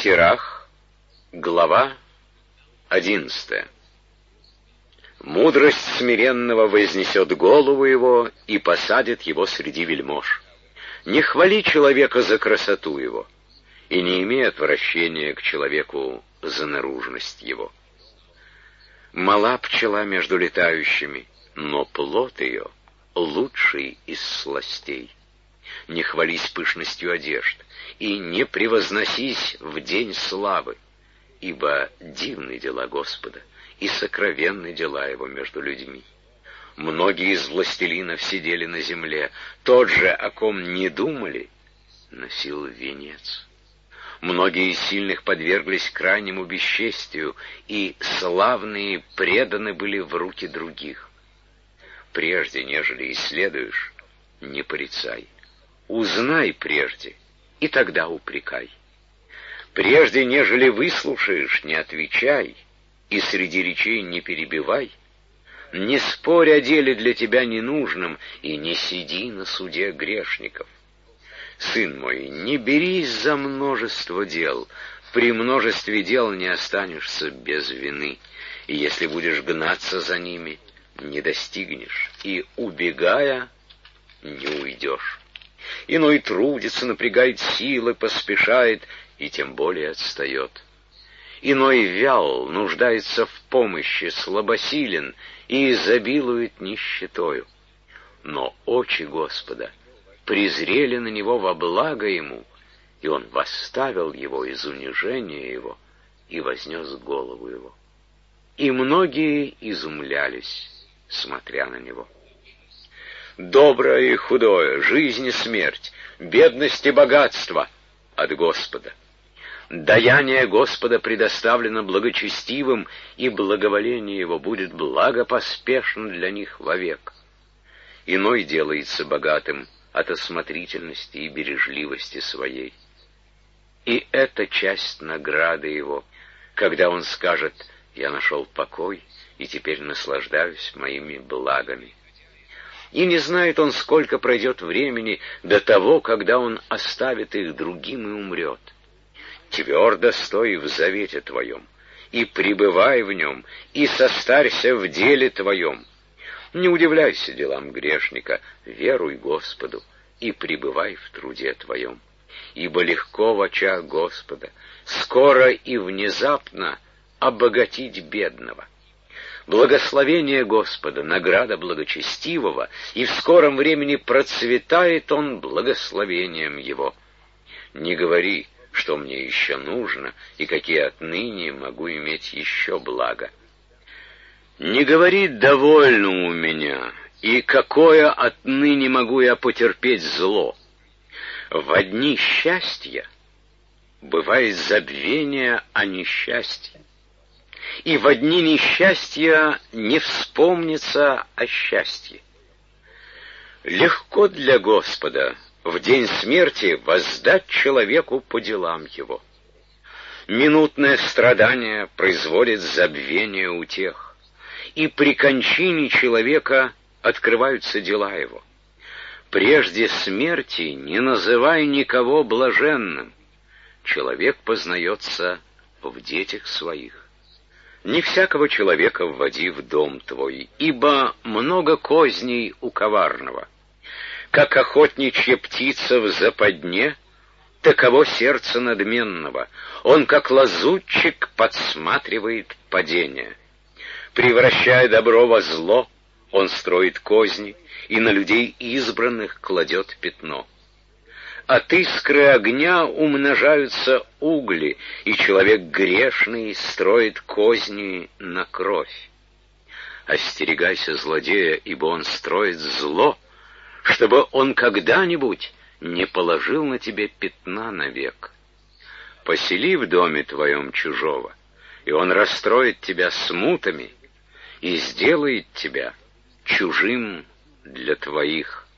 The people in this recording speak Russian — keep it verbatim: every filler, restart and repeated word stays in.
Сирах, глава одиннадцатая. Мудрость смиренного вознесет голову его и посадит его среди вельмож. Не хвали человека за красоту его, и не имей отвращения к человеку за наружность его. Мала пчела между летающими, но плод ее лучший из сластей. Не хвались пышностью одежд, и не превозносись в день славы, ибо дивны дела Господа, и сокровенны дела Его между людьми. Многие из властелинов сидели на земле, тот же, о ком не думали, носил венец. Многие из сильных подверглись крайнему бесчестию, и славные преданы были в руки других. Прежде, нежели исследуешь, не порицай. Узнай прежде, и тогда упрекай. Прежде, нежели выслушаешь, не отвечай, и среди речей не перебивай. Не спорь о деле для тебя ненужном, и не сиди на суде грешников. Сын мой, не берись за множество дел, при множестве дел не останешься без вины, и если будешь гнаться за ними, не достигнешь, и, убегая, не уйдешь. Иной трудится, напрягает силы, поспешает, и тем более отстает. Иной вял, нуждается в помощи, слабосилен и изобилует нищетою. Но очи Господа презрели на него во благо ему, и он восставил его из унижения его и вознес голову его. И многие изумлялись, смотря на него. Доброе и худое, жизнь и смерть, бедность и богатство от Господа. Даяние Господа предоставлено благочестивым, и благоволение Его будет благопоспешно для них вовек. Иной делается богатым от осмотрительности и бережливости своей. И это часть награды Его, когда Он скажет: «Я нашел покой, и теперь наслаждаюсь моими благами». И не знает он, сколько пройдет времени до того, когда он оставит их другим и умрет. Твердо стой в завете твоем, и пребывай в нем, и состарься в деле твоем. Не удивляйся делам грешника, веруй Господу, и пребывай в труде твоем. Ибо легко в очах Господа, скоро и внезапно обогатить бедного. Благословение Господа, награда благочестивого, и в скором времени процветает он благословением его. Не говори, что мне еще нужно, и какие отныне могу иметь еще благо. Не говори: довольно у меня, и какое отныне могу я потерпеть зло. Во дни счастья бывает забвение о несчастье, и во дни несчастья не вспомнится о счастье. Легко для Господа в день смерти воздать человеку по делам его. Минутное страдание производит забвение утех, и при кончине человека открываются дела его. Прежде смерти не называй никого блаженным. Человек познается в детях своих. Не всякого человека вводи в дом твой, ибо много козней у коварного. Как охотничья птица в западне, таково сердце надменного. Он, как лазутчик, подсматривает падение. Превращая добро во зло, он строит козни, и на людей избранных кладет пятно. От искры огня умножаются угли, и человек грешный строит козни на кровь. Остерегайся злодея, ибо он строит зло, чтобы он когда-нибудь не положил на тебе пятна навек. Посели в доме твоем чужого, и он расстроит тебя смутами и сделает тебя чужим для твоих.